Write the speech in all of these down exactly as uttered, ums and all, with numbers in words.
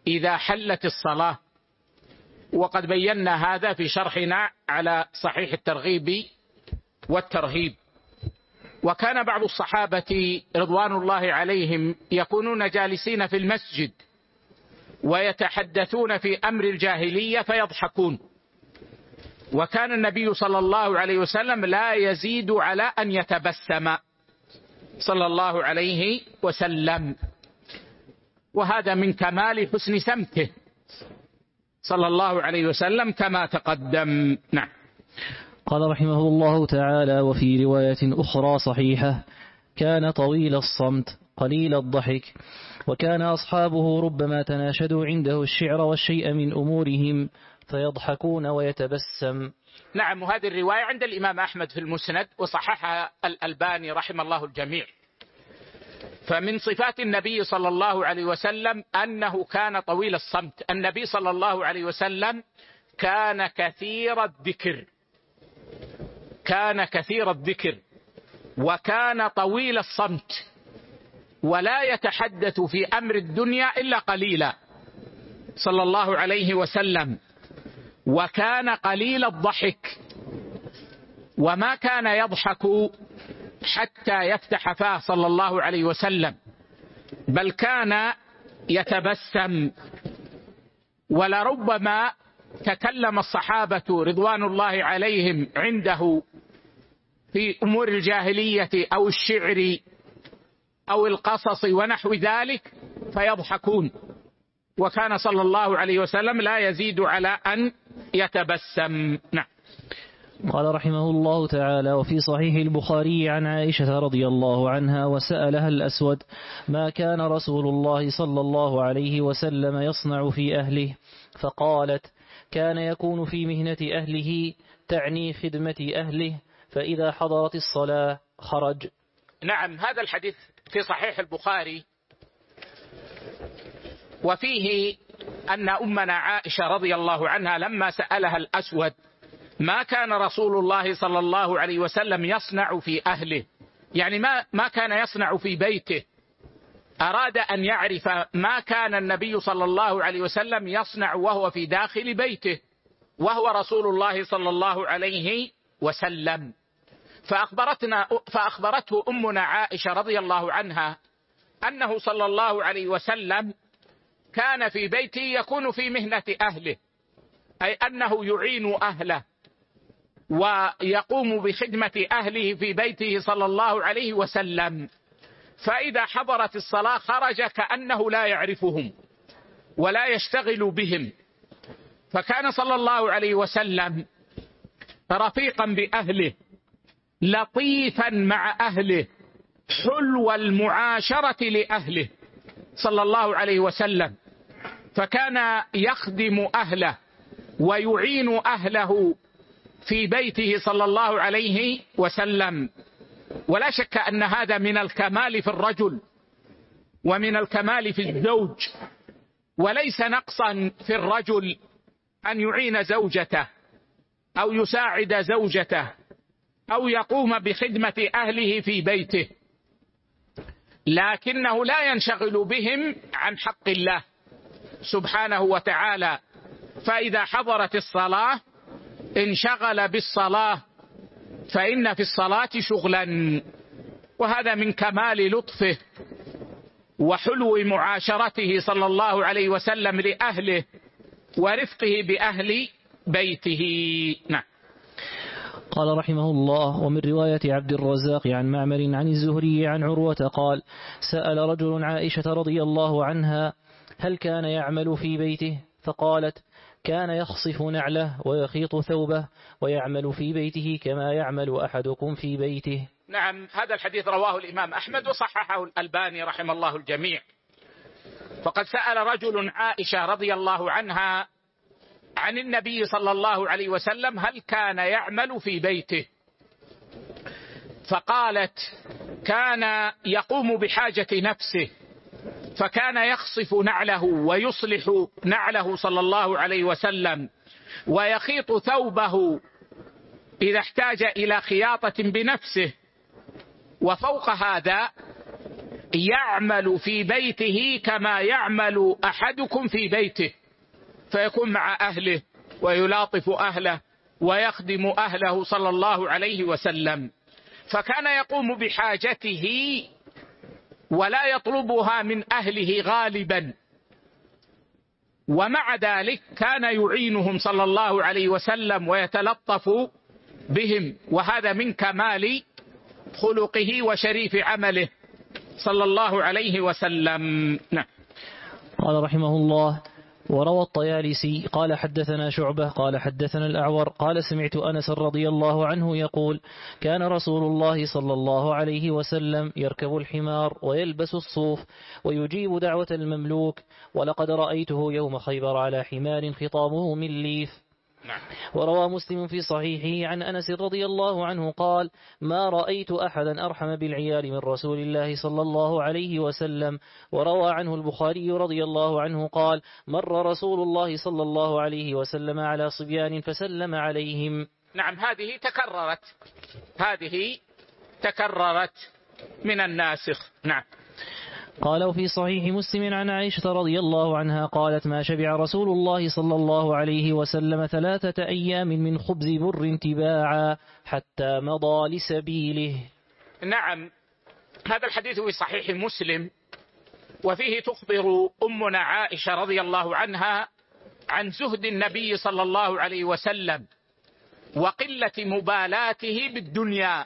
إذا حلت الصلاة، وقد بينا هذا في شرحنا على صحيح الترغيب والترهيب. وكان بعض الصحابة رضوان الله عليهم يكونون جالسين في المسجد ويتحدثون في أمر الجاهلية فيضحكون، وكان النبي صلى الله عليه وسلم لا يزيد على أن يتبسم صلى الله عليه وسلم، وهذا من كمال حسن سمته صلى الله عليه وسلم كما تقدم. نعم. قال رحمه الله تعالى: وفي رواية أخرى صحيحة: كان طويل الصمت قليل الضحك، وكان أصحابه ربما تناشدوا عنده الشعر والشيء من أمورهم فيضحكون ويتبسم. نعم، وهذه الرواية عند الإمام أحمد في المسند وصححها الألباني رحم الله الجميع. فمن صفات النبي صلى الله عليه وسلم أنه كان طويل الصمت. النبي صلى الله عليه وسلم كان كثير الذكر، كان كثير الذكر وكان طويل الصمت، ولا يتحدث في أمر الدنيا إلا قليلا صلى الله عليه وسلم، وكان قليل الضحك، وما كان يضحك حتى يفتح فاه صلى الله عليه وسلم، بل كان يتبسم. ولربما تكلم الصحابة رضوان الله عليهم عنده في أمور الجاهلية أو الشعر أو القصص ونحو ذلك فيضحكون، وكان صلى الله عليه وسلم لا يزيد على أن يتبسم. نعم. قال رحمه الله تعالى: وفي صحيح البخاري عن عائشة رضي الله عنها وسألها الأسود: ما كان رسول الله صلى الله عليه وسلم يصنع في أهله؟ فقالت: كان يكون في مهنة أهله، تعني خدمة أهله، فإذا حضرت الصلاة خرج. نعم، هذا الحديث في صحيح البخاري، وفيه أن أمنا عائشة رضي الله عنها لما سألها الأسود ما كان رسول الله صلى الله عليه وسلم يصنع في أهله، يعني ما ما كان يصنع في بيته، أراد أن يعرف ما كان النبي صلى الله عليه وسلم يصنع وهو في داخل بيته وهو رسول الله صلى الله عليه وسلم. فأخبرتنا فأخبرته أمنا عائشة رضي الله عنها أنه صلى الله عليه وسلم كان في بيته يكون في مهنة أهله، أي أنه يعين أهله ويقوم بخدمة أهله في بيته صلى الله عليه وسلم، فإذا حضرت الصلاة خرج كأنه لا يعرفهم ولا يشتغل بهم. فكان صلى الله عليه وسلم رفيقا بأهله، لطيفا مع أهله، حلو المعاشرة لأهله صلى الله عليه وسلم، فكان يخدم أهله ويعين أهله في بيته صلى الله عليه وسلم. ولا شك أن هذا من الكمال في الرجل ومن الكمال في الزوج، وليس نقصا في الرجل أن يعين زوجته أو يساعد زوجته أو يقوم بخدمة أهله في بيته، لكنه لا ينشغل بهم عن حق الله سبحانه وتعالى. فإذا حضرت الصلاة انشغل بالصلاة، فإن في الصلاة شغلا، وهذا من كمال لطفه وحلو معاشرته صلى الله عليه وسلم لأهله ورفقه بأهل بيته. نعم. قال رحمه الله: ومن رواية عبد الرزاق عن معمر عن الزهري عن عروة قال: سأل رجل عائشة رضي الله عنها: هل كان يعمل في بيته؟ فقالت: كان يخصف نعله ويخيط ثوبه ويعمل في بيته كما يعمل أحدكم في بيته. نعم، هذا الحديث رواه الإمام أحمد وصححه الألباني رحم الله الجميع. فقد سأل رجل عائشة رضي الله عنها عن النبي صلى الله عليه وسلم هل كان يعمل في بيته، فقالت: كان يقوم بحاجة نفسه، فكان يخصف نعله ويصلح نعله صلى الله عليه وسلم ويخيط ثوبه إذا احتاج إلى خياطة بنفسه. وفوق هذا يعمل في بيته كما يعمل أحدكم في بيته، فيكون مع أهله ويلاطف أهله ويخدم أهله صلى الله عليه وسلم. فكان يقوم بحاجته ولا يطلبها من أهله غالبا، ومع ذلك كان يعينهم صلى الله عليه وسلم ويتلطف بهم، وهذا من كمال خلقه وشريف عمله صلى الله عليه وسلم. نعم. قال رحمه الله: وروى الطيالسي قال حدثنا شعبة قال حدثنا الأعور قال سمعت أنس رضي الله عنه يقول: كان رسول الله صلى الله عليه وسلم يركب الحمار ويلبس الصوف ويجيب دعوة المملوك، ولقد رأيته يوم خيبر على حمار خطامه من ليف. نعم. وروى مسلم في صحيحه عن أنس رضي الله عنه قال: ما رأيت أحدا أرحم بالعيال من رسول الله صلى الله عليه وسلم. وروى عنه البخاري رضي الله عنه قال: مر رسول الله صلى الله عليه وسلم على صبيان فسلم عليهم. نعم، هذه تكررت هذه تكررت من الناسخ. نعم. قال: وفي صحيح مسلم عن عائشة رضي الله عنها قالت: ما شبع رسول الله صلى الله عليه وسلم ثلاثة أيام من خبز بر تباعا حتى مضى لسبيله. نعم، هذا الحديث في صحيح مسلم، وفيه تخبر أمنا عائشة رضي الله عنها عن زهد النبي صلى الله عليه وسلم وقلة مبالاته بالدنيا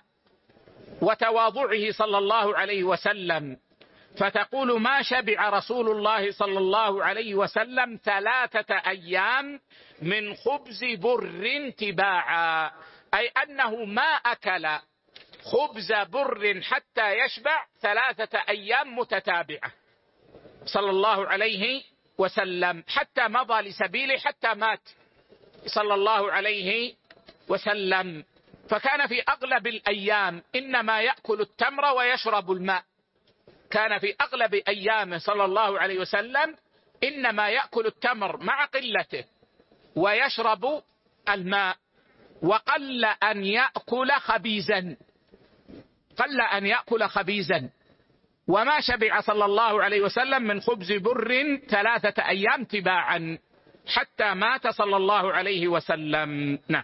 وتواضعه صلى الله عليه وسلم، فتقول: ما شبع رسول الله صلى الله عليه وسلم ثلاثة أيام من خبز بر تباعا، أي أنه ما أكل خبز بر حتى يشبع ثلاثة أيام متتابعة صلى الله عليه وسلم، حتى مضى لسبيله، حتى مات صلى الله عليه وسلم. فكان في أغلب الأيام إنما يأكل التمر ويشرب الماء، كان في أغلب أيامه صلى الله عليه وسلم إنما يأكل التمر مع قلته ويشرب الماء، وقل أن يأكل خبيزا قل أن يأكل خبيزا وما شبع صلى الله عليه وسلم من خبز بر ثلاثة أيام تباعا حتى مات صلى الله عليه وسلم. نعم.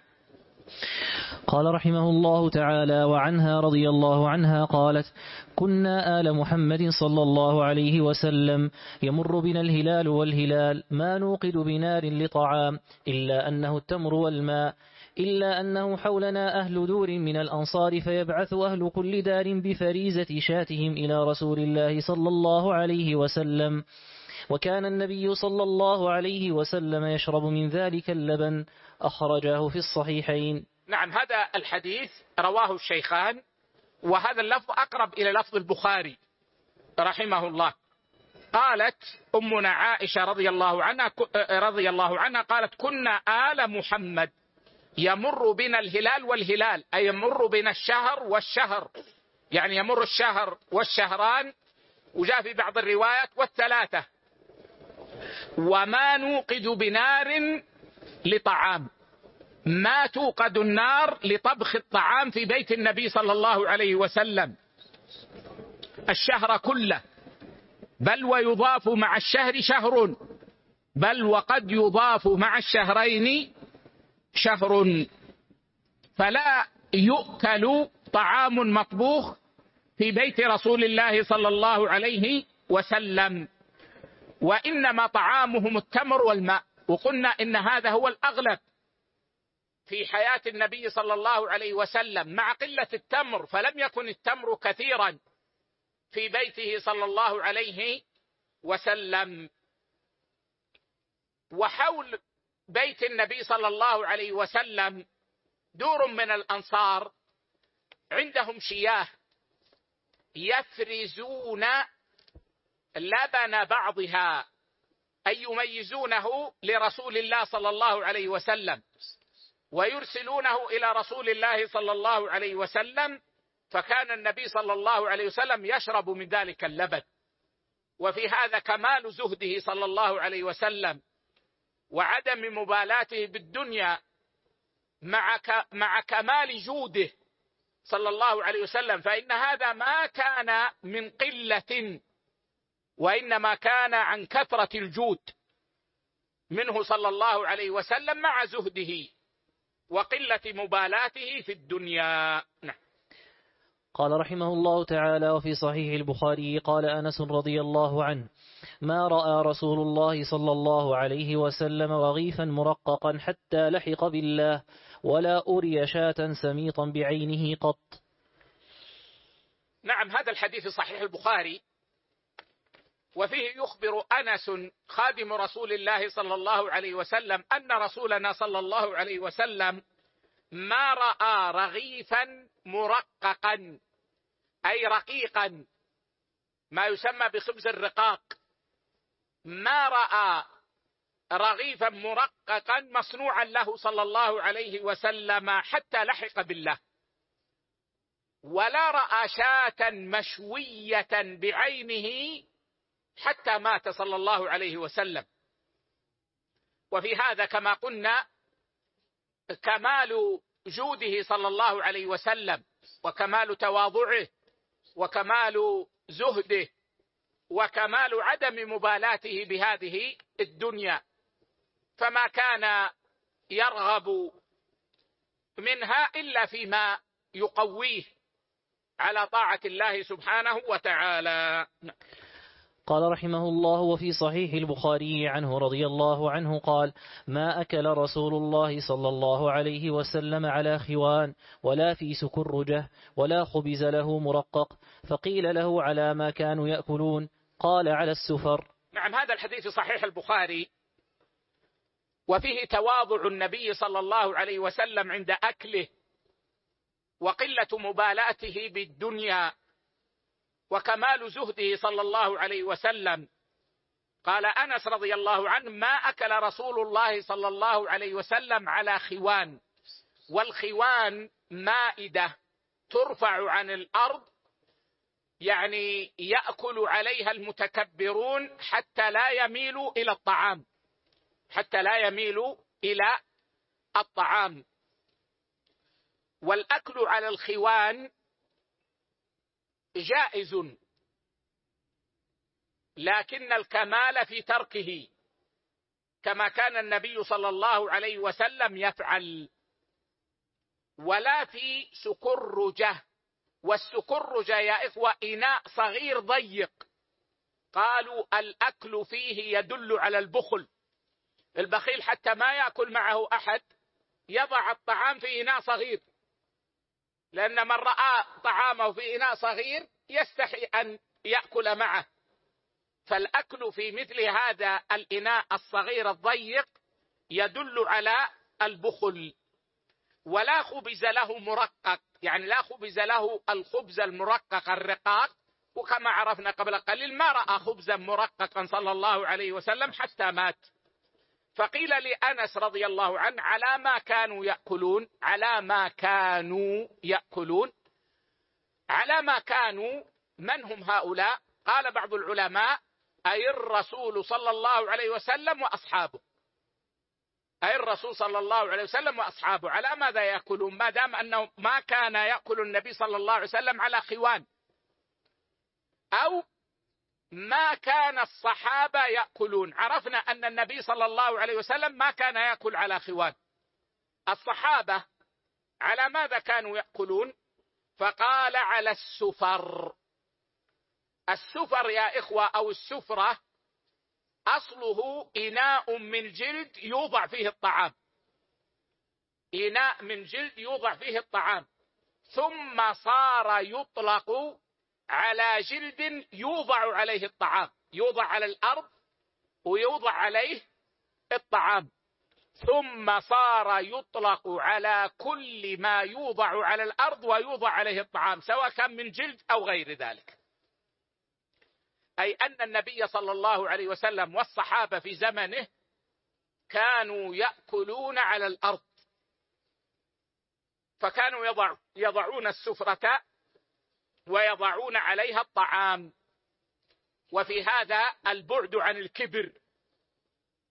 قال رحمه الله تعالى: وعنها رضي الله عنها قالت: كنا آل محمد صلى الله عليه وسلم يمر بنا الهلال والهلال ما نوقد بنار لطعام إلا أنه التمر والماء، إلا أنه حولنا أهل دور من الأنصار فيبعث أهل كل دار بفريزة شاتهم إلى رسول الله صلى الله عليه وسلم، وكان النبي صلى الله عليه وسلم يشرب من ذلك اللبن. أخرجاه في الصحيحين. نعم، هذا الحديث رواه الشيخان، وهذا اللفظ أقرب إلى لفظ البخاري رحمه الله. قالت أمنا عائشة رضي الله عنها رضي الله عنها قالت: كنا آل محمد يمر بنا الهلال والهلال، أي يمر بنا الشهر والشهر، يعني يمر الشهر والشهران، وجاء في بعض الروايات والثلاثة، وما نوقد بنار لطعام، ما توقد النار لطبخ الطعام في بيت النبي صلى الله عليه وسلم الشهر كله، بل ويضاف مع الشهر شهر، بل وقد يضاف مع الشهرين شهر، فلا يؤكل طعام مطبوخ في بيت رسول الله صلى الله عليه وسلم، وإنما طعامهم التمر والماء. وقلنا إن هذا هو الأغلب في حياة النبي صلى الله عليه وسلم، مع قلة التمر، فلم يكن التمر كثيرا في بيته صلى الله عليه وسلم. وحول بيت النبي صلى الله عليه وسلم دور من الأنصار عندهم شياه يفرزون لبن بعضها، أي يميزونه لرسول الله صلى الله عليه وسلم ويرسلونه إلى رسول الله صلى الله عليه وسلم، فكان النبي صلى الله عليه وسلم يشرب من ذلك اللبن. وفي هذا كمال زهده صلى الله عليه وسلم وعدم مبالاته بالدنيا مع مع كمال جوده صلى الله عليه وسلم، فإن هذا ما كان من قلة، وإنما كان عن كثرة الجود منه صلى الله عليه وسلم مع زهده وقلة مبالاته في الدنيا. نعم. قال رحمه الله تعالى: وفي صحيح البخاري قال أنس رضي الله عنه: ما رأى رسول الله صلى الله عليه وسلم وغيفا مرققا حتى لحق بالله، ولا أري شاة سميطا بعينه قط. نعم، هذا الحديث صحيح البخاري، وفيه يخبر أنس خادم رسول الله صلى الله عليه وسلم أن رسولنا صلى الله عليه وسلم ما رأى رغيفا مرققا، أي رقيقا، ما يسمى بخبز الرقاق، ما رأى رغيفا مرققا مصنوعا له صلى الله عليه وسلم حتى لحق بالله، ولا رأى شاة مشوية بعينه حتى مات صلى الله عليه وسلم. وفي هذا كما قلنا كمال جوده صلى الله عليه وسلم، وكمال تواضعه، وكمال زهده، وكمال عدم مبالاته بهذه الدنيا، فما كان يرغب منها إلا فيما يقويه على طاعة الله سبحانه وتعالى. قال رحمه الله: وفي صحيح البخاري عنه رضي الله عنه قال: ما أكل رسول الله صلى الله عليه وسلم على خوان ولا في سكرجة ولا خبز له مرقق، فقيل له: على ما كانوا يأكلون؟ قال: على السفر. نعم، هذا الحديث صحيح البخاري، وفيه تواضع النبي صلى الله عليه وسلم عند أكله، وقلة مبالاته بالدنيا، وكمال زهده صلى الله عليه وسلم. قال أنس رضي الله عنه: ما أكل رسول الله صلى الله عليه وسلم على خوان، والخوان مائدة ترفع عن الأرض، يعني يأكل عليها المتكبرون حتى لا يميلوا إلى الطعام، حتى لا يميلوا إلى الطعام. والأكل على الخوان جائز، لكن الكمال في تركه، كما كان النبي صلى الله عليه وسلم يفعل. ولا في سكرجة، والسكرجة يا إخوة إناء صغير ضيق، قالوا الأكل فيه يدل على البخل، البخيل حتى ما يأكل معه أحد يضع الطعام في إناء صغير، لأن من رأى طعامه في إناء صغير يستحي أن يأكل معه، فالأكل في مثل هذا الإناء الصغير الضيق يدل على البخل. ولا خبز له مرقق، يعني لا خبز له الخبز المرقق الرقاق، وكما عرفنا قبل قليل ما رأى خبزا مرققا صلى الله عليه وسلم حتى مات. فقيل لأنس رضي الله عنه: على ما كانوا يأكلون؟ على ما كانوا يأكلون، على ما كانوا، من هم هؤلاء؟ قال بعض العلماء: أي الرسول صلى الله عليه وسلم وأصحابه، أي الرسول صلى الله عليه وسلم وأصحابه. على ماذا يأكلون ما دام أنه ما كان يأكل النبي صلى الله عليه وسلم على خوان، أو ما كان الصحابة يأكلون؟ عرفنا أن النبي صلى الله عليه وسلم ما كان يأكل على خوان. الصحابة على ماذا كانوا يأكلون؟ فقال: على السفر. السفر يا إخوة أو السفرة أصله إناء من جلد يوضع فيه الطعام، إناء من جلد يوضع فيه الطعام، ثم صار يطلق على جلد يوضع عليه الطعام، يوضع على الأرض ويوضع عليه الطعام، ثم صار يطلق على كل ما يوضع على الأرض ويوضع عليه الطعام، سواء كان من جلد أو غير ذلك. أي أن النبي صلى الله عليه وسلم والصحابة في زمنه كانوا يأكلون على الأرض، فكانوا يضع يضعون السفرة ويضعون عليها الطعام. وفي هذا البعد عن الكبر،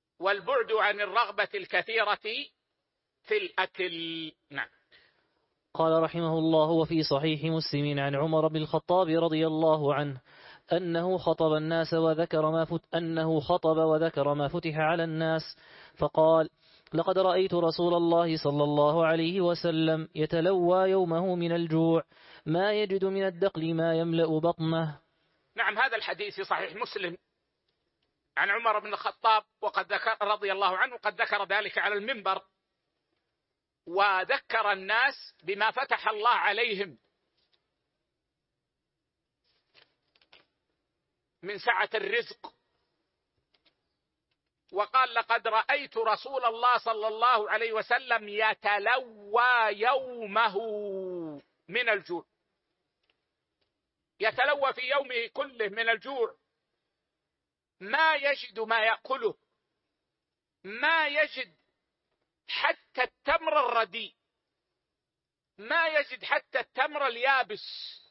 والبعد عن الرغبة الكثيرة في الأكل. نعم. قال رحمه الله: وفي صحيح مسلم عن عمر بن الخطاب رضي الله عنه أنه خطب الناس وذكر ما فت أنه خطب وذكر ما فتح على الناس فقال: لقد رأيت رسول الله صلى الله عليه وسلم يتلوى يومه من الجوع ما يجد من الدقل ما يملأ بطنه. نعم، هذا الحديث في صحيح مسلم عن عمر بن الخطاب وقد ذكر رضي الله عنه، قد ذكر ذلك على المنبر، وذكر الناس بما فتح الله عليهم من سعة الرزق، وقال: لقد رأيت رسول الله صلى الله عليه وسلم يتلوى يومه من الجوع. يتلوى في يومه كله من الجوع، ما يجد ما يأكله، ما يجد حتى التمر الرديء، ما يجد حتى التمر اليابس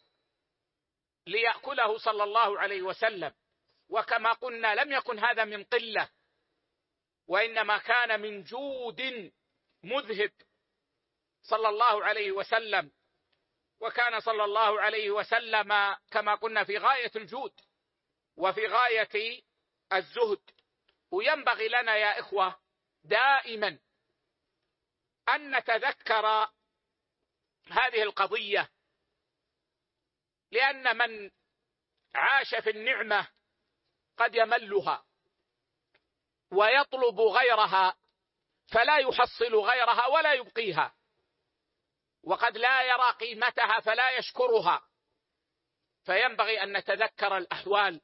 ليأكله صلى الله عليه وسلم. وكما قلنا لم يكن هذا من قلة، وإنما كان من جود مذهب صلى الله عليه وسلم. وكان صلى الله عليه وسلم كما قلنا في غاية الجود وفي غاية الزهد. وينبغي لنا يا إخوة دائما أن نتذكر هذه القضية، لأن من عاش في النعمة قد يملها ويطلب غيرها فلا يحصل غيرها ولا يبقيها، وقد لا يرى قيمتها فلا يشكرها. فينبغي أن نتذكر الأحوال.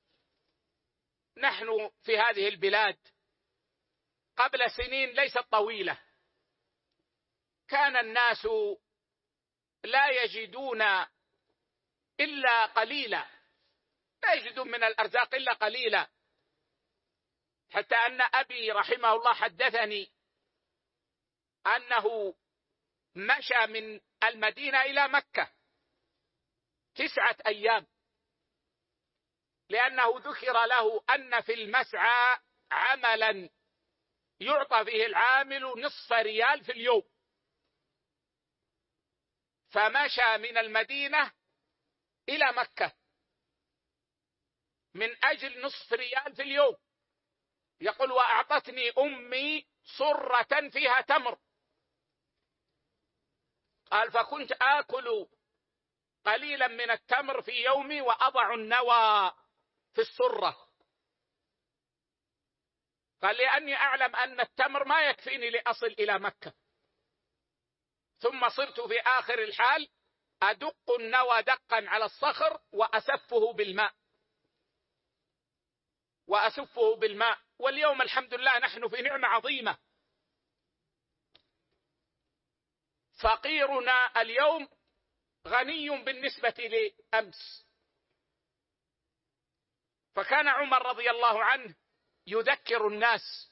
نحن في هذه البلاد قبل سنين ليست طويلة كان الناس لا يجدون إلا قليلا، لا يجدون من الأرزاق إلا قليلا، حتى أن أبي رحمه الله حدثني أنه مشى من المدينة إلى مكة تسعة أيام، لأنه ذكر له أن في المسعى عملا يعطى فيه العامل نصف ريال في اليوم، فمشى من المدينة إلى مكة من أجل نصف ريال في اليوم. يقول: وأعطتني أمي صرة فيها تمر، قال: فكنت آكل قليلا من التمر في يومي وأضع النوى في السرة. قال: لأني أعلم أن التمر ما يكفيني لأصل إلى مكة، ثم صرت في آخر الحال أدق النوى دقا على الصخر وأسفه بالماء وأسفه بالماء واليوم الحمد لله نحن في نعمة عظيمة. فقيرنا اليوم غني بالنسبة لأمس. فكان عمر رضي الله عنه يذكر الناس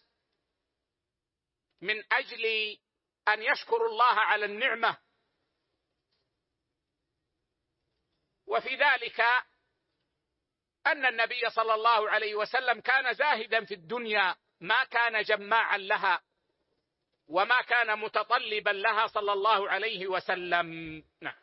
من أجل أن يشكروا الله على النعمة. وفي ذلك أن النبي صلى الله عليه وسلم كان زاهدا في الدنيا، ما كان جماعا لها وما كان متطلبا لها صلى الله عليه وسلم. نعم.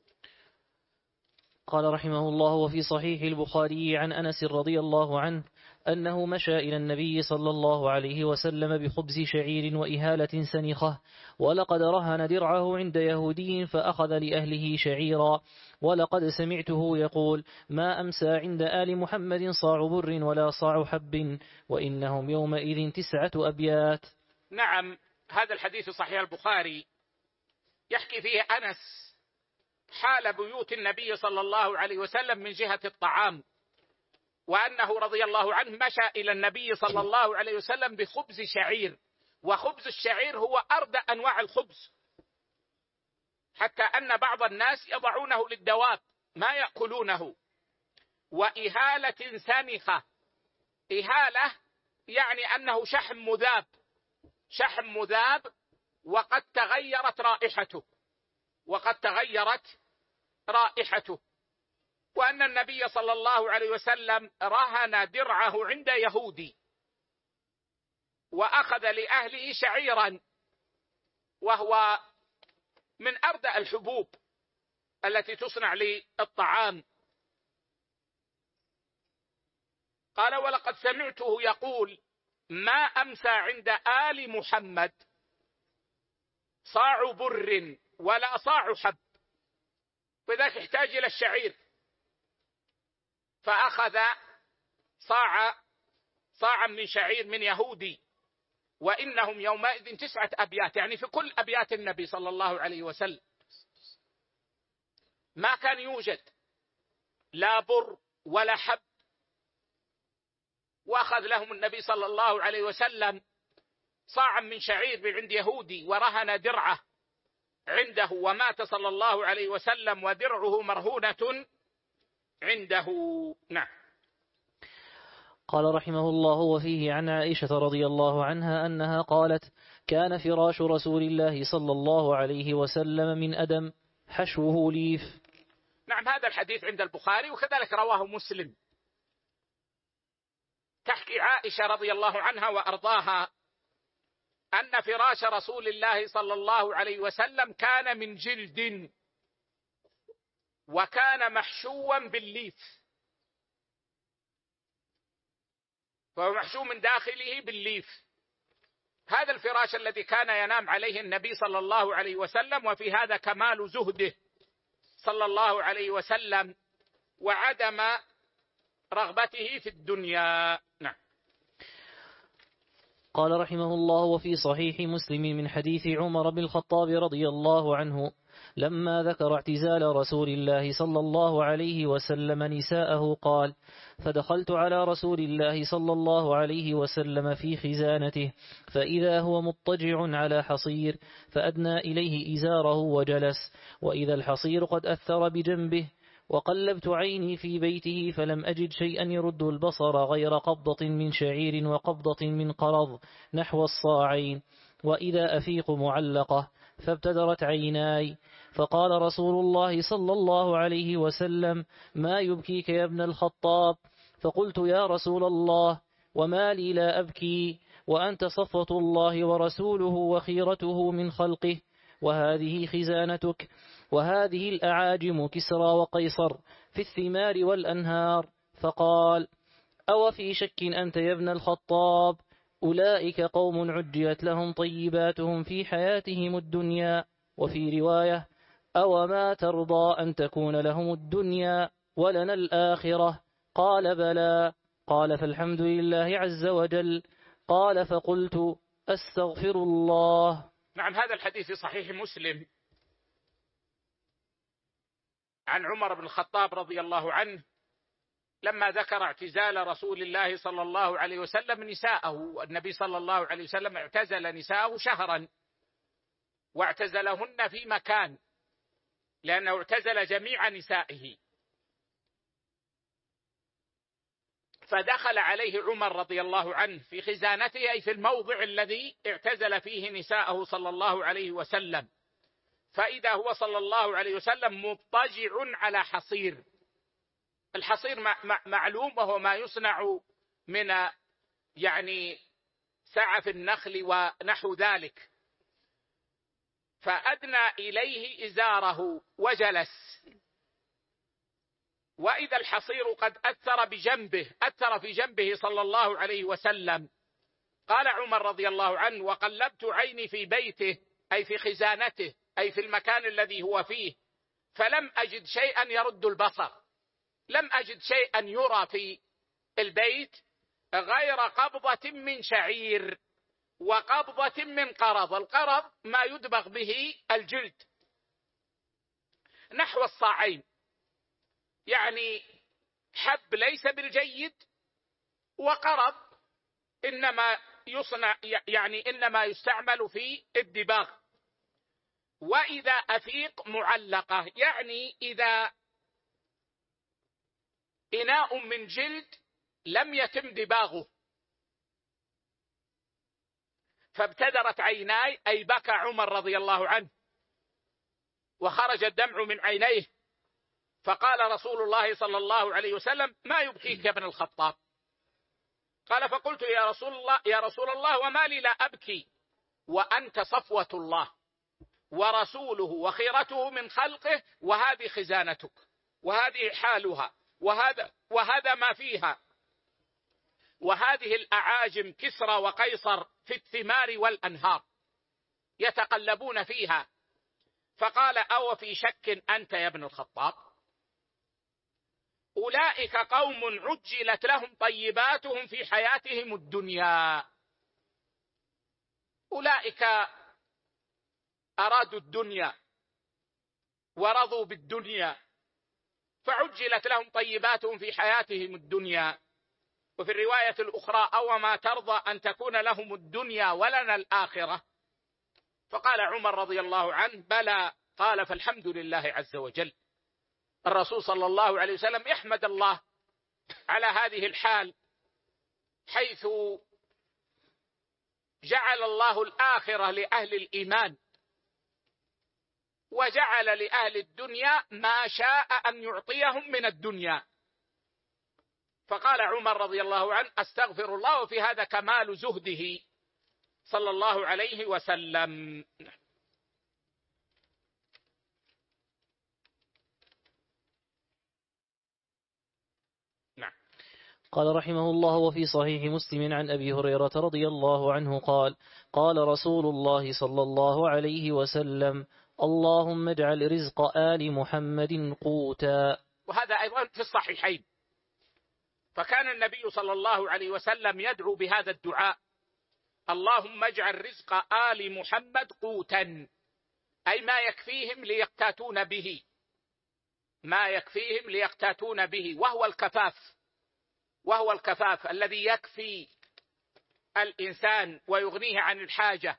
قال رحمه الله: وفي صحيح البخاري عن أنس رضي الله عنه أنه مشى إلى النبي صلى الله عليه وسلم بخبز شعير وإهالة سنخة، ولقد رهن درعه عند يهودي فأخذ لأهله شعيرا، ولقد سمعته يقول: ما أمسى عند آل محمد صاع بر ولا صاع حب، وإنهم يومئذ تسعة أبيات. نعم، هذا الحديث صحيح البخاري يحكي فيه أنس حال بيوت النبي صلى الله عليه وسلم من جهة الطعام، وأنه رضي الله عنه مشى إلى النبي صلى الله عليه وسلم بخبز شعير، وخبز الشعير هو أردى أنواع الخبز، حتى أن بعض الناس يضعونه للدواب ما يأكلونه. وإهالة سنخة، إهالة يعني أنه شحم مذاب، شحم مذاب وقد تغيرت رائحته وقد تغيرت رائحته وأن النبي صلى الله عليه وسلم رهن درعه عند يهودي وأخذ لأهله شعيرا، وهو من أردأ الحبوب التي تصنع للطعام. قال: ولقد سمعته يقول: ما أمسى عند آل محمد صاع بر ولا صاع حب، وذاك يحتاج إلى الشعير، فأخذ صاع صاعا من شعير من يهودي، وإنهم يومئذ تسعة أبيات، يعني في كل أبيات النبي صلى الله عليه وسلم ما كان يوجد لا بر ولا حب. وأخذ لهم النبي صلى الله عليه وسلم صاعا من شعير من عند يهودي، ورهن درعه عنده، ومات صلى الله عليه وسلم ودرعه مرهونة عنده. نعم. قال رحمه الله: وفيه عن عائشة رضي الله عنها أنها قالت: كان فراش رسول الله صلى الله عليه وسلم من أدم حشوه ليف. نعم، هذا الحديث عند البخاري وكذلك رواه مسلم. تحكي عائشة رضي الله عنها وأرضاها أن فراش رسول الله صلى الله عليه وسلم كان من جلد، وكان محشوا بالليف، فهو محشو من داخله بالليف. هذا الفراش الذي كان ينام عليه النبي صلى الله عليه وسلم، وفي هذا كمال زهده صلى الله عليه وسلم وعدم رغبته في الدنيا. نعم. قال رحمه الله: وفي صحيح مسلم من حديث عمر بن الخطاب رضي الله عنه لما ذكر اعتزال رسول الله صلى الله عليه وسلم نساءه قال: فدخلت على رسول الله صلى الله عليه وسلم في خزانته، فإذا هو مضطجع على حصير، فأدنى إليه إزاره وجلس، وإذا الحصير قد أثر بجنبه، وقلبت عيني في بيته فلم أجد شيئا يرد البصر غير قبضة من شعير وقبضة من قرض نحو الصاعين، وإذا أفيق معلقة، فابتدرت عيناي، فقال رسول الله صلى الله عليه وسلم: ما يبكيك يا ابن الخطاب؟ فقلت: يا رسول الله، وما لي لا أبكي، وأنت صفوة الله ورسوله وخيرته من خلقه، وهذه خزانتك، وهذه الأعاجم كسرى وقيصر في الثمار والأنهار. فقال: أو في شك أنت يا ابن الخطاب؟ أولئك قوم عجلت لهم طيباتهم في حياتهم الدنيا. وفي رواية: أو ما ترضى أن تكون لهم الدنيا ولنا الآخرة؟ قال: بلى. قال: فالحمد لله عز وجل. قال: فقلت: أستغفر الله. نعم، هذا الحديث في صحيح مسلم عن عمر بن الخطاب رضي الله عنه لما ذكر اعتزال رسول الله صلى الله عليه وسلم نساءه. النبي صلى الله عليه وسلم اعتزل نساءه شهرا، واعتزلهن في مكان، لأنه اعتزل جميع نسائه. فدخل عليه عمر رضي الله عنه في خزانته، أي في الموضع الذي اعتزل فيه نساءه صلى الله عليه وسلم، فإذا هو صلى الله عليه وسلم مضطجع على حصير. الحصير معلوم، وهو ما يصنع من يعني سعف النخل ونحو ذلك. فأدنى إليه إزاره وجلس، وإذا الحصير قد أثر بجنبه، أثر في جنبه صلى الله عليه وسلم. قال عمر رضي الله عنه: وقلبت عيني في بيته، أي في خزانته، أي في المكان الذي هو فيه، فلم أجد شيئا يرد البصر، لم أجد شيئا يرى في البيت غير قبضة من شعير وقبضة من قرض. القرض ما يدبغ به الجلد نحو الصاعين، يعني حب ليس بالجيد، وقرض إنما يصنع يعني إنما يستعمل في الدباغ. وإذا أفيق معلقة، يعني إذا إناء من جلد لم يتم دباغه. فابتدرت عيناي، أي بكى عمر رضي الله عنه وخرج الدمع من عينيه. فقال رسول الله صلى الله عليه وسلم: ما يبكيك يا ابن الخطاب؟ قال: فقلت: يا رسول الله يا رسول الله وما لي لا أبكي وأنت صفوة الله ورسوله وخيرته من خلقه، وهذه خزانتك، وهذه حالها، وهذا وهذا ما فيها. وهذه الأعاجم كسرى وقيصر في الثمار والأنهار يتقلبون فيها. فقال: أو في شك أنت يا ابن الخطاب؟ أولئك قوم عجلت لهم طيباتهم في حياتهم الدنيا. أولئك أرادوا الدنيا ورضوا بالدنيا، فعجلت لهم طيباتهم في حياتهم الدنيا. وفي الرواية الأخرى: أو ما ترضى أن تكون لهم الدنيا ولنا الآخرة؟ فقال عمر رضي الله عنه: بلى. قال: فالحمد لله عز وجل. الرسول صلى الله عليه وسلم يحمد الله على هذه الحال، حيث جعل الله الآخرة لأهل الإيمان، وجعل لأهل الدنيا ما شاء أن يعطيهم من الدنيا. فقال عمر رضي الله عنه: أستغفر الله. وفي هذا كمال زهده صلى الله عليه وسلم. نعم. قال رحمه الله: وفي صحيح مسلم عن أبي هريرة رضي الله عنه قال: قال رسول الله صلى الله عليه وسلم: اللهم اجعل رزق آل محمد قوتا. وهذا أيضا في الصحيحين. فكان النبي صلى الله عليه وسلم يدعو بهذا الدعاء: اللهم اجعل رزق آل محمد قوتا، أي ما يكفيهم ليقتاتون به، ما يكفيهم ليقتاتون به، وهو الكفاف، وهو الكفاف الذي يكفي الإنسان ويغنيه عن الحاجة.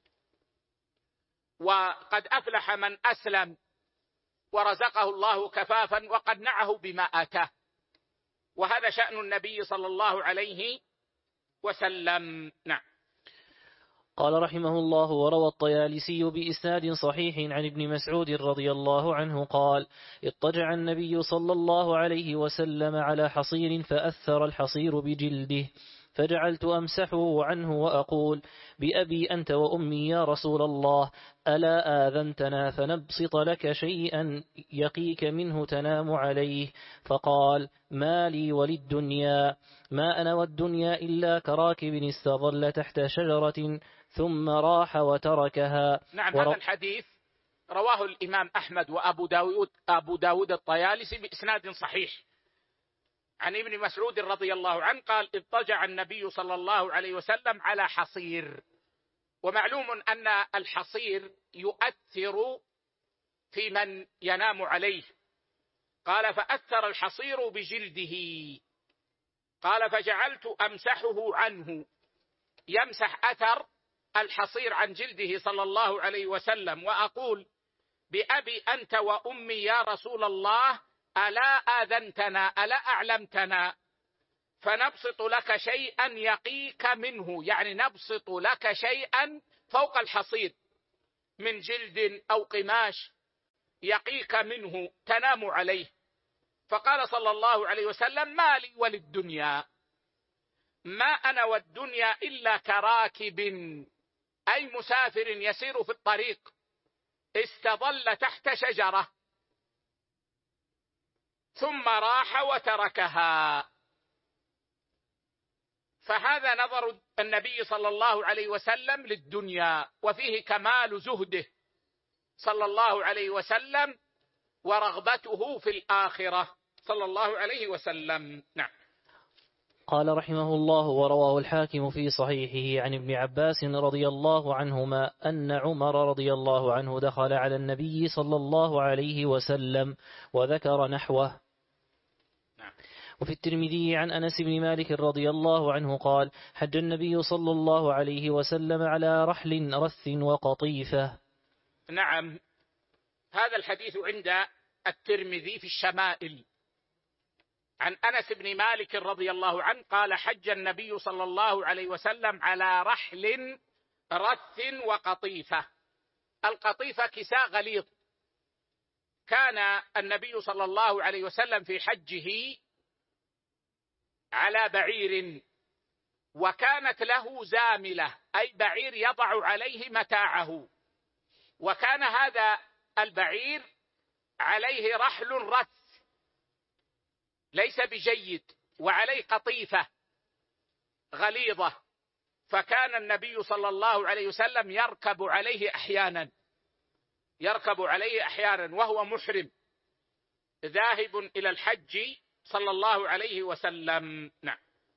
وقد أفلح من أسلم ورزقه الله كفافا وقنعه بما آتاه، وهذا شأن النبي صلى الله عليه وسلم. نعم. قال رحمه الله: وروى الطيالسي بإسناد صحيح عن ابن مسعود رضي الله عنه قال: اضطجع النبي صلى الله عليه وسلم على حصير فأثر الحصير بجلده، فجعلت أمسحه عنه وأقول: بأبي أنت وأمي يا رسول الله، ألا آذنتنا فنبسط لك شيئا يقيك منه تنام عليه؟ فقال: ما لي وللدنيا، ما أنا والدنيا إلا كراكب استظل تحت شجرة ثم راح وتركها. نعم. ور... هذا الحديث رواه الإمام أحمد وأبو داود, أبو داود الطيالسي بإسناد صحيح عن ابن مسعود رضي الله عنه قال: اضطجع النبي صلى الله عليه وسلم على حصير. ومعلوم أن الحصير يؤثر في من ينام عليه. قال: فأثر الحصير بجلده. قال: فجعلت أمسحه عنه، يمسح أثر الحصير عن جلده صلى الله عليه وسلم، وأقول: بأبي أنت وأمي يا رسول الله، ألا آذنتنا، ألا أعلمتنا، فنبسط لك شيئا يقيك منه، يعني نبسط لك شيئا فوق الحصير من جلد أو قماش يقيك منه تنام عليه. فقال صلى الله عليه وسلم: ما لي وللدنيا، ما أنا والدنيا إلا كراكب، أي مسافر يسير في الطريق، استظل تحت شجرة ثم راح وتركها. فهذا نظر النبي صلى الله عليه وسلم للدنيا، وفيه كمال زهده صلى الله عليه وسلم ورغبته في الآخرة صلى الله عليه وسلم. نعم. قال رحمه الله: ورواه الحاكم في صحيحه عن ابن عباس رضي الله عنهما أن عمر رضي الله عنه دخل على النبي صلى الله عليه وسلم وذكر نحوه. نعم. وفي الترمذي عن أنس بن مالك رضي الله عنه قال: حج النبي صلى الله عليه وسلم على رحل رث وقطيفة. نعم. هذا الحديث عند الترمذي في الشمائل عن أنس بن مالك رضي الله عنه قال: حج النبي صلى الله عليه وسلم على رحل رث وقطيفة. القطيفة كساء غليظ. كان النبي صلى الله عليه وسلم في حجه على بعير، وكانت له زاملة، أي بعير يضع عليه متاعه، وكان هذا البعير عليه رحل رث ليس بجيد وعليه قطيفة غليظة، فكان النبي صلى الله عليه وسلم يركب عليه أحيانا يركب عليه أحيانا وهو محرم ذاهب إلى الحج صلى الله عليه وسلم. نعم.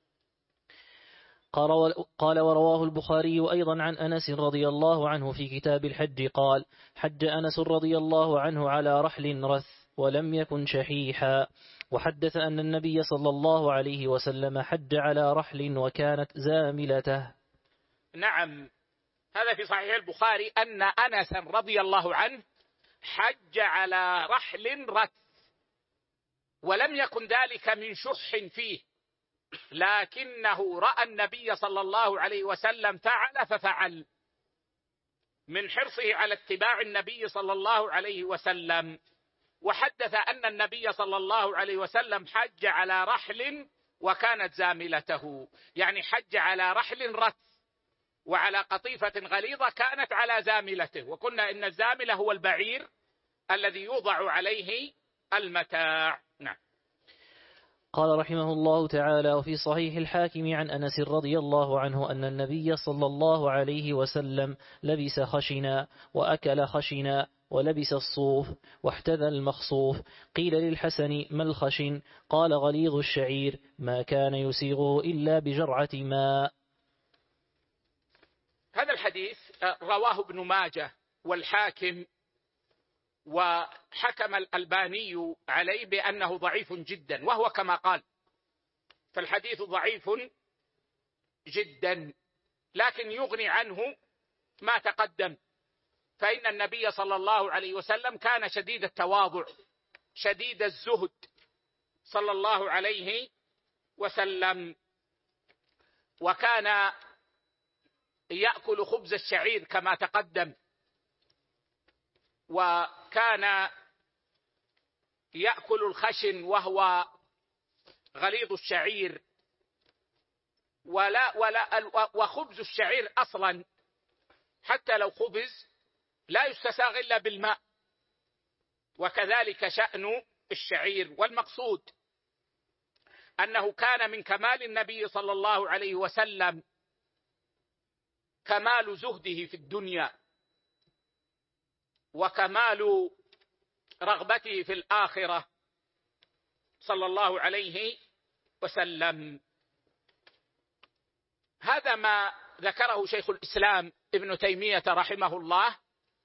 قال ورواه البخاري أيضا عن أنس رضي الله عنه في كتاب الحج قال: حج أنس رضي الله عنه على رحل رث ولم يكن شحيحا، وحدث أن النبي صلى الله عليه وسلم حج على رحل وكانت زاملته. نعم، هذا في صحيح البخاري أن أنس رضي الله عنه حج على رحل رث، ولم يكن ذلك من شح فيه، لكنه رأى النبي صلى الله عليه وسلم فعل ففعل من حرصه على اتباع النبي صلى الله عليه وسلم. وحدث أن النبي صلى الله عليه وسلم حج على رحل وكانت زاملته، يعني حج على رحل رث وعلى قطيفة غليظة كانت على زاملته، وقلنا إن الزاملة هو البعير الذي يوضع عليه المتاع. نعم. قال رحمه الله تعالى: وفي صحيح الحاكم عن أنس رضي الله عنه أن النبي صلى الله عليه وسلم لبس خشنا وأكل خشنا ولبس الصوف واحتذى المخصوف. قيل للحسن: ما الخشن؟ قال: غليظ الشعير ما كان يسيغه إلا بجرعة ماء. هذا الحديث رواه ابن ماجه والحاكم، وحكم الألباني عليه بأنه ضعيف جدا، وهو كما قال، فالحديث ضعيف جدا، لكن يغني عنه ما تقدم، فإن النبي صلى الله عليه وسلم كان شديد التواضع شديد الزهد صلى الله عليه وسلم، وكان يأكل خبز الشعير كما تقدم، وكان يأكل الخشن وهو غليظ الشعير، ولا ولا وخبز الشعير أصلا حتى لو خبز لا يستساغ إلا بالماء، وكذلك شأن الشعير. والمقصود أنه كان من كمال النبي صلى الله عليه وسلم كمال زهده في الدنيا وكمال رغبته في الآخرة صلى الله عليه وسلم. هذا ما ذكره شيخ الإسلام ابن تيمية رحمه الله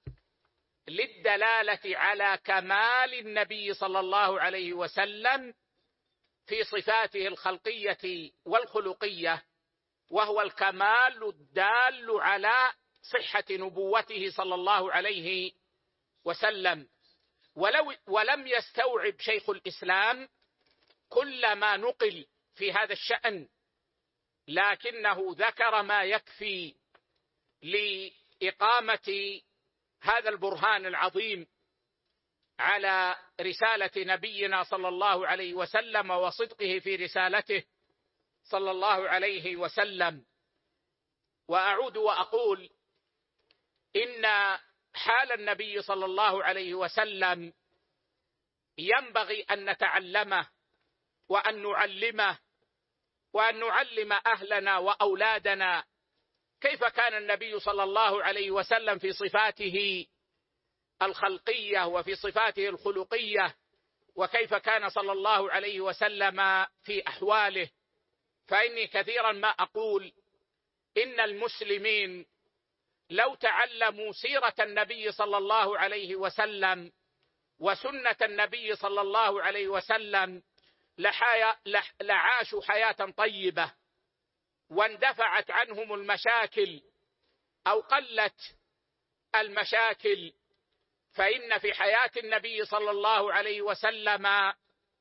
للدلالة على كمال النبي صلى الله عليه وسلم في صفاته الخلقية والخلقية، وهو الكمال الدال على صحة نبوته صلى الله عليه وسلم. ولو ولم يستوعب شيخ الإسلام كل ما نقل في هذا الشأن، لكنه ذكر ما يكفي لإقامة هذا البرهان العظيم على رسالة نبينا صلى الله عليه وسلم وصدقه في رسالته صلى الله عليه وسلم. وأعود وأقول إن حال النبي صلى الله عليه وسلم ينبغي أن نتعلمه وأن نعلمه وأن نعلم أهلنا وأولادنا كيف كان النبي صلى الله عليه وسلم في صفاته الخلقية وفي صفاته الخلقية، وكيف كان صلى الله عليه وسلم في أحواله. فإني كثيرا ما أقول إن المسلمين لو تعلموا سيرة النبي صلى الله عليه وسلم وسنة النبي صلى الله عليه وسلم لعاشوا حياة طيبة واندفعت عنهم المشاكل أو قلت المشاكل. فإن في حياة النبي صلى الله عليه وسلم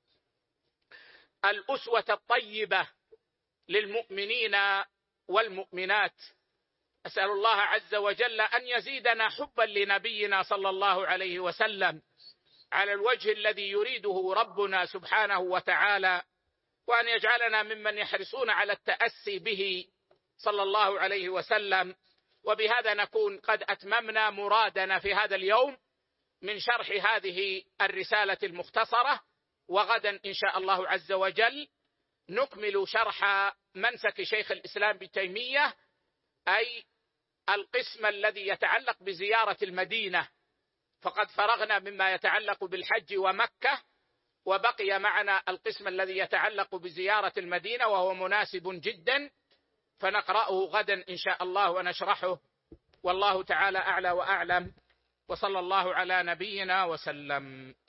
الأسوة الطيبة للمؤمنين والمؤمنات. أسأل الله عز وجل أن يزيدنا حبا لنبينا صلى الله عليه وسلم على الوجه الذي يريده ربنا سبحانه وتعالى، وأن يجعلنا ممن يحرصون على التأسي به صلى الله عليه وسلم. وبهذا نكون قد أتممنا مرادنا في هذا اليوم من شرح هذه الرسالة المختصرة. وغدا إن شاء الله عز وجل نكمل شرح منسك شيخ الإسلام ابن تيمية، أي القسم الذي يتعلق بزيارة المدينة، فقد فرغنا مما يتعلق بالحج ومكة، وبقي معنا القسم الذي يتعلق بزيارة المدينة وهو مناسب جدا، فنقرأه غدا إن شاء الله ونشرحه. والله تعالى أعلى وأعلم، وصلى الله على نبينا وسلم.